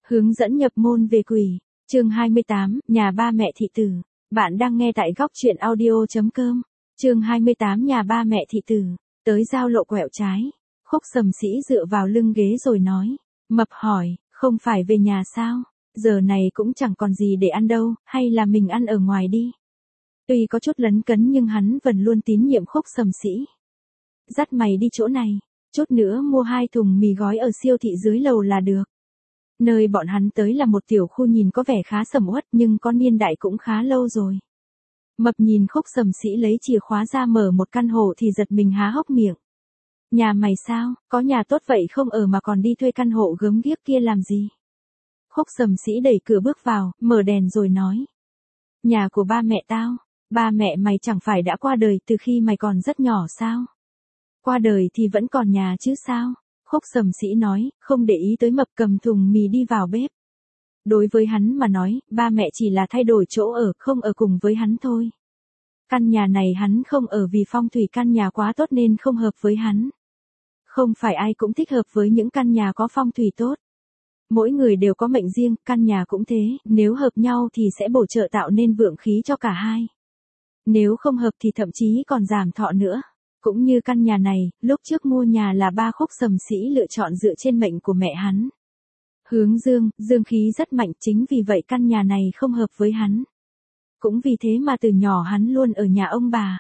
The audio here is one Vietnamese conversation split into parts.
Hướng dẫn nhập môn về quỷ, chương 28, nhà ba mẹ thị tử. Bạn đang nghe tại góc truyện audio.com. Chương 28 nhà ba mẹ thị tử, tới giao lộ quẹo trái. Khúc Sầm Sĩ dựa vào lưng ghế rồi nói. Mập hỏi, không phải về nhà sao? Giờ này cũng chẳng còn gì để ăn đâu, hay là mình ăn ở ngoài đi? Tuy có chút lấn cấn nhưng hắn vẫn luôn tín nhiệm Khúc Sầm Sĩ. Dắt mày đi chỗ này, chút nữa mua 2 thùng mì gói ở siêu thị dưới lầu là được. Nơi bọn hắn tới là một tiểu khu nhìn có vẻ khá sầm uất nhưng có niên đại cũng khá lâu rồi. Mập nhìn Khúc Sầm Sĩ lấy chìa khóa ra mở một căn hộ thì giật mình há hốc miệng. Nhà mày sao, có nhà tốt vậy không ở mà còn đi thuê căn hộ gớm ghiếc kia làm gì? Khúc Sầm Sĩ đẩy cửa bước vào, mở đèn rồi nói. Nhà của ba mẹ tao, ba mẹ mày chẳng phải đã qua đời từ khi mày còn rất nhỏ sao? Qua đời thì vẫn còn nhà chứ sao? Khúc Sầm Sĩ nói, không để ý tới Mập cầm thùng mì đi vào bếp. Đối với hắn mà nói, ba mẹ chỉ là thay đổi chỗ ở, không ở cùng với hắn thôi. Căn nhà này hắn không ở vì phong thủy căn nhà quá tốt nên không hợp với hắn. Không phải ai cũng thích hợp với những căn nhà có phong thủy tốt. Mỗi người đều có mệnh riêng, căn nhà cũng thế, nếu hợp nhau thì sẽ bổ trợ tạo nên vượng khí cho cả hai. Nếu không hợp thì thậm chí còn giảm thọ nữa. Cũng như căn nhà này, lúc trước mua nhà là ba Khúc Sầm Sĩ lựa chọn dựa trên mệnh của mẹ hắn. Hướng dương, dương khí rất mạnh, chính vì vậy căn nhà này không hợp với hắn. Cũng vì thế mà từ nhỏ hắn luôn ở nhà ông bà.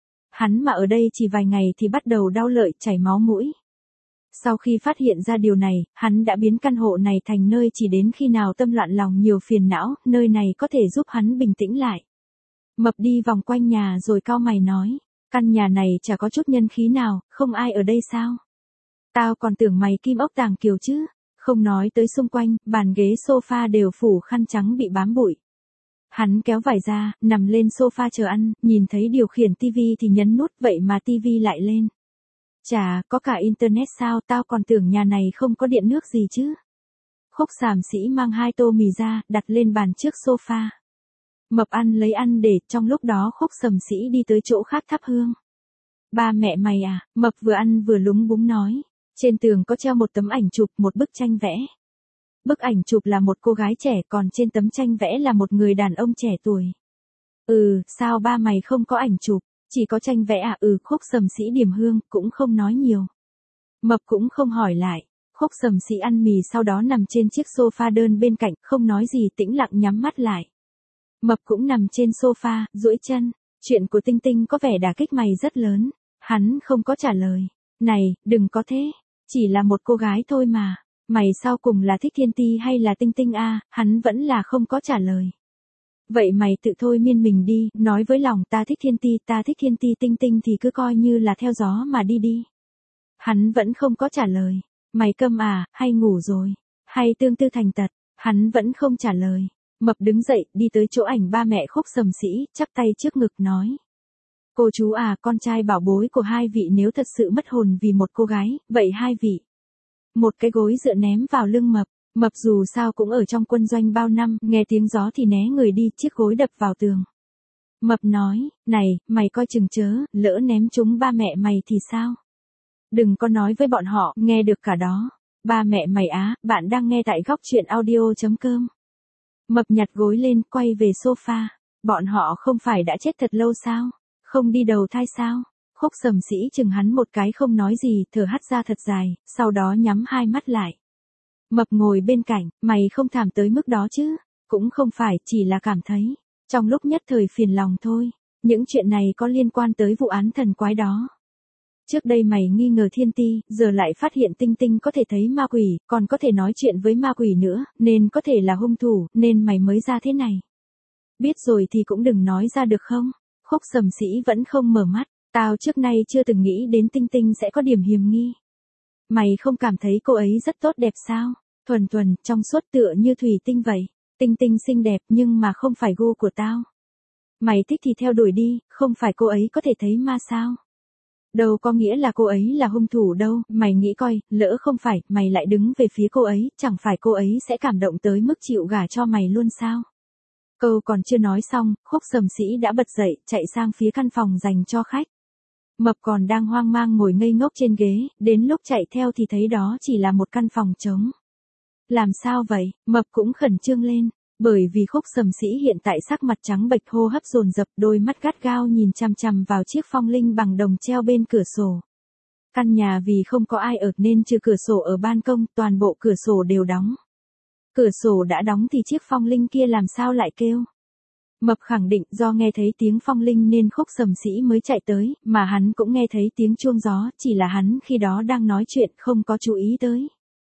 Hắn mà ở đây chỉ vài ngày thì bắt đầu đau lợi, chảy máu mũi. Sau khi phát hiện ra điều này, hắn đã biến căn hộ này thành nơi chỉ đến khi nào tâm loạn lòng nhiều phiền não, nơi này có thể giúp hắn bình tĩnh lại. Mập đi vòng quanh nhà rồi cau mày nói. Căn nhà này chả có chút nhân khí nào, không ai ở đây sao? Tao còn tưởng mày kim ốc tàng kiều chứ. Không nói tới xung quanh, bàn ghế sofa đều phủ khăn trắng bị bám bụi. Hắn kéo vải ra, nằm lên sofa chờ ăn, nhìn thấy điều khiển tivi thì nhấn nút vậy mà tivi lại lên. Chà, có cả internet sao, tao còn tưởng nhà này không có điện nước gì chứ. Khúc Sầm Sĩ mang 2 tô mì ra, đặt lên bàn trước sofa. Mập ăn lấy ăn để, trong lúc đó Khúc Sầm Sĩ đi tới chỗ khác thắp hương. Ba mẹ mày à, Mập vừa ăn vừa lúng búng nói. Trên tường có treo một tấm ảnh chụp, một bức tranh vẽ. Bức ảnh chụp là một cô gái trẻ, còn trên tấm tranh vẽ là một người đàn ông trẻ tuổi. Sao ba mày không có ảnh chụp, chỉ có tranh vẽ à? Khúc Sầm Sĩ điểm hương, cũng không nói nhiều. Mập cũng không hỏi lại. Khúc Sầm Sĩ ăn mì sau đó nằm trên chiếc sofa đơn bên cạnh, không nói gì, tĩnh lặng nhắm mắt lại. Mập cũng nằm trên sofa, duỗi chân. Chuyện của Tinh Tinh có vẻ đả kích mày rất lớn. Hắn không có trả lời. Này, đừng có thế. Chỉ là một cô gái thôi mà. Mày sau cùng là thích Thiên Ti hay là Tinh Tinh à? Hắn vẫn là không có trả lời. Vậy mày tự thôi miên mình đi, nói với lòng ta thích Thiên Ti, ta thích Thiên Ti, Tinh Tinh thì cứ coi như là theo gió mà đi đi. Hắn vẫn không có trả lời. Mày câm à, hay ngủ rồi? Hay tương tư thành tật? Hắn vẫn không trả lời. Mập đứng dậy, đi tới chỗ ảnh ba mẹ Khúc Sầm Sĩ, chắp tay trước ngực nói. Cô chú à, con trai bảo bối của hai vị nếu thật sự mất hồn vì một cô gái, vậy hai vị. Một cái gối dựa ném vào lưng Mập. Mập dù sao cũng ở trong quân doanh bao năm, nghe tiếng gió thì né người đi, chiếc gối đập vào tường. Mập nói, này, mày coi chừng chớ, lỡ ném chúng ba mẹ mày thì sao? Đừng có nói với bọn họ, nghe được cả đó. Ba mẹ mày á, bạn đang nghe tại góc truyện audio.com. Mập nhặt gối lên, quay về sofa. Bọn họ không phải đã chết thật lâu sao? Không đi đầu thai sao? Khúc Sầm Sĩ chừng hắn một cái không nói gì, thở hắt ra thật dài, sau đó nhắm 2 mắt lại. Mập ngồi bên cạnh, mày không thảm tới mức đó chứ? Cũng không phải, chỉ là cảm thấy. Trong lúc nhất thời phiền lòng thôi. Những chuyện này có liên quan tới vụ án thần quái đó. Trước đây mày nghi ngờ Thiên Ti, giờ lại phát hiện Tinh Tinh có thể thấy ma quỷ, còn có thể nói chuyện với ma quỷ nữa, nên có thể là hung thủ, nên mày mới ra thế này. Biết rồi thì cũng đừng nói ra được không? Khúc Sầm Sĩ vẫn không mở mắt. Tao trước nay chưa từng nghĩ đến Tinh Tinh sẽ có điểm hiềm nghi. Mày không cảm thấy cô ấy rất tốt đẹp sao? Thuần thuần, trong suốt tựa như thủy tinh vậy. Tinh Tinh xinh đẹp nhưng mà không phải gu của tao. Mày thích thì theo đuổi đi, không phải cô ấy có thể thấy ma sao? Đâu có nghĩa là cô ấy là hung thủ đâu, mày nghĩ coi, lỡ không phải, mày lại đứng về phía cô ấy, chẳng phải cô ấy sẽ cảm động tới mức chịu gả cho mày luôn sao? Câu còn chưa nói xong, Khúc Sầm Sĩ đã bật dậy, chạy sang phía căn phòng dành cho khách. Mập còn đang hoang mang ngồi ngây ngốc trên ghế, đến lúc chạy theo thì thấy đó chỉ là một căn phòng trống. Làm sao vậy? Mập cũng khẩn trương lên. Bởi vì Khúc Sầm Sĩ hiện tại sắc mặt trắng bệch, hô hấp dồn dập, đôi mắt gắt gao nhìn chằm chằm vào chiếc phong linh bằng đồng treo bên cửa sổ. Căn nhà vì không có ai ở nên trừ cửa sổ ở ban công, toàn bộ cửa sổ đều đóng. Cửa sổ đã đóng thì chiếc phong linh kia làm sao lại kêu? Mập khẳng định do nghe thấy tiếng phong linh nên Khúc Sầm Sĩ mới chạy tới, mà hắn cũng nghe thấy tiếng chuông gió, chỉ là hắn khi đó đang nói chuyện không có chú ý tới.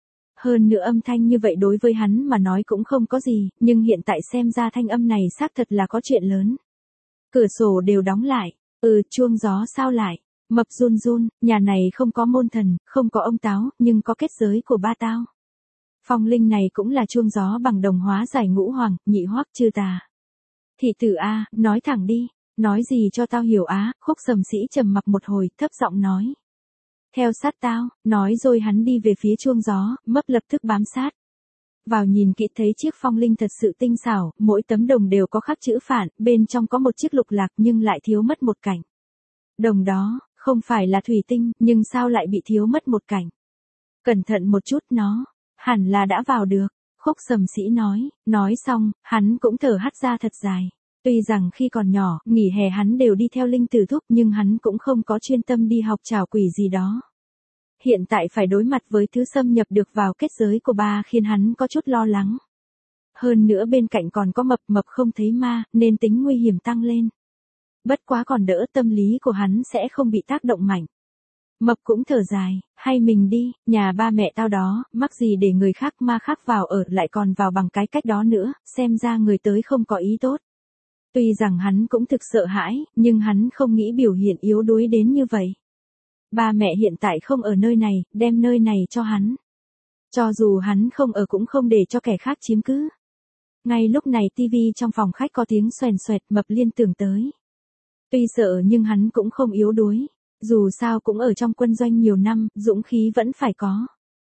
Hơn nữa âm thanh như vậy đối với hắn mà nói cũng không có gì, nhưng hiện tại xem ra thanh âm này xác thật là có chuyện lớn. Cửa sổ đều đóng lại, chuông gió sao lại? Mập run run, nhà này không có môn thần, không có ông táo, nhưng có kết giới của ba tao. Phong linh này cũng là chuông gió bằng đồng hóa giải ngũ hoàng, nhị hoắc chư tà. Thị tử a, nói thẳng đi, nói gì cho tao hiểu á? Khúc Sầm Sĩ trầm mặc một hồi, thấp giọng nói. Theo sát tao, nói rồi hắn đi về phía chuông gió, Mập lập tức bám sát. Vào nhìn kỹ thấy chiếc phong linh thật sự tinh xảo, mỗi tấm đồng đều có khắc chữ phản, bên trong có một chiếc lục lạc nhưng lại thiếu mất một cạnh. Đồng đó, không phải là thủy tinh, nhưng sao lại bị thiếu mất một cạnh? Cẩn thận một chút nó, hẳn là đã vào được. Khúc Sầm Sĩ nói xong, hắn cũng thở hắt ra thật dài. Tuy rằng khi còn nhỏ, nghỉ hè hắn đều đi theo Linh Tử Thúc nhưng hắn cũng không có chuyên tâm đi học trảo quỷ gì đó. Hiện tại phải đối mặt với thứ xâm nhập được vào kết giới của ba khiến hắn có chút lo lắng. Hơn nữa bên cạnh còn có mập không thấy ma, nên tính nguy hiểm tăng lên. Bất quá còn đỡ, tâm lý của hắn sẽ không bị tác động mạnh. Mập cũng thở dài, hay mình đi, nhà ba mẹ tao đó, mắc gì để người khác ma khác vào ở lại còn vào bằng cái cách đó nữa, xem ra người tới không có ý tốt. Tuy rằng hắn cũng thực sợ hãi, nhưng hắn không nghĩ biểu hiện yếu đuối đến như vậy. Ba mẹ hiện tại không ở nơi này, đem nơi này cho hắn. Cho dù hắn không ở cũng không để cho kẻ khác chiếm cứ. Ngay lúc này tivi trong phòng khách có tiếng xoèn xoẹt, Mập liên tưởng tới. Tuy sợ nhưng hắn cũng không yếu đuối. Dù sao cũng ở trong quân doanh nhiều năm, dũng khí vẫn phải có.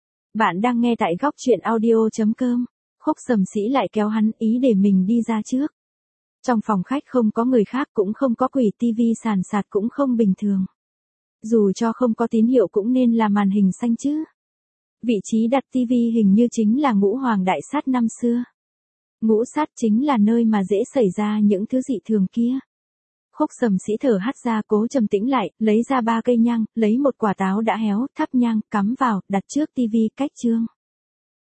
Bạn đang nghe tại góc truyện audio.com. Khúc Sầm Sĩ lại kéo hắn ý để mình đi ra trước. Trong phòng khách không có người khác cũng không có quỷ, tivi sàn sạt cũng không bình thường. Dù cho không có tín hiệu cũng nên là màn hình xanh chứ. Vị trí đặt tivi hình như chính là Ngũ Hoàng Đại Sát năm xưa. Ngũ sát chính là nơi mà dễ xảy ra những thứ dị thường kia. Khúc Sầm Sĩ thở hắt ra, cố trầm tĩnh lại, lấy ra 3 cây nhang, lấy một quả táo đã héo, thắp nhang, cắm vào, đặt trước tivi cách chương.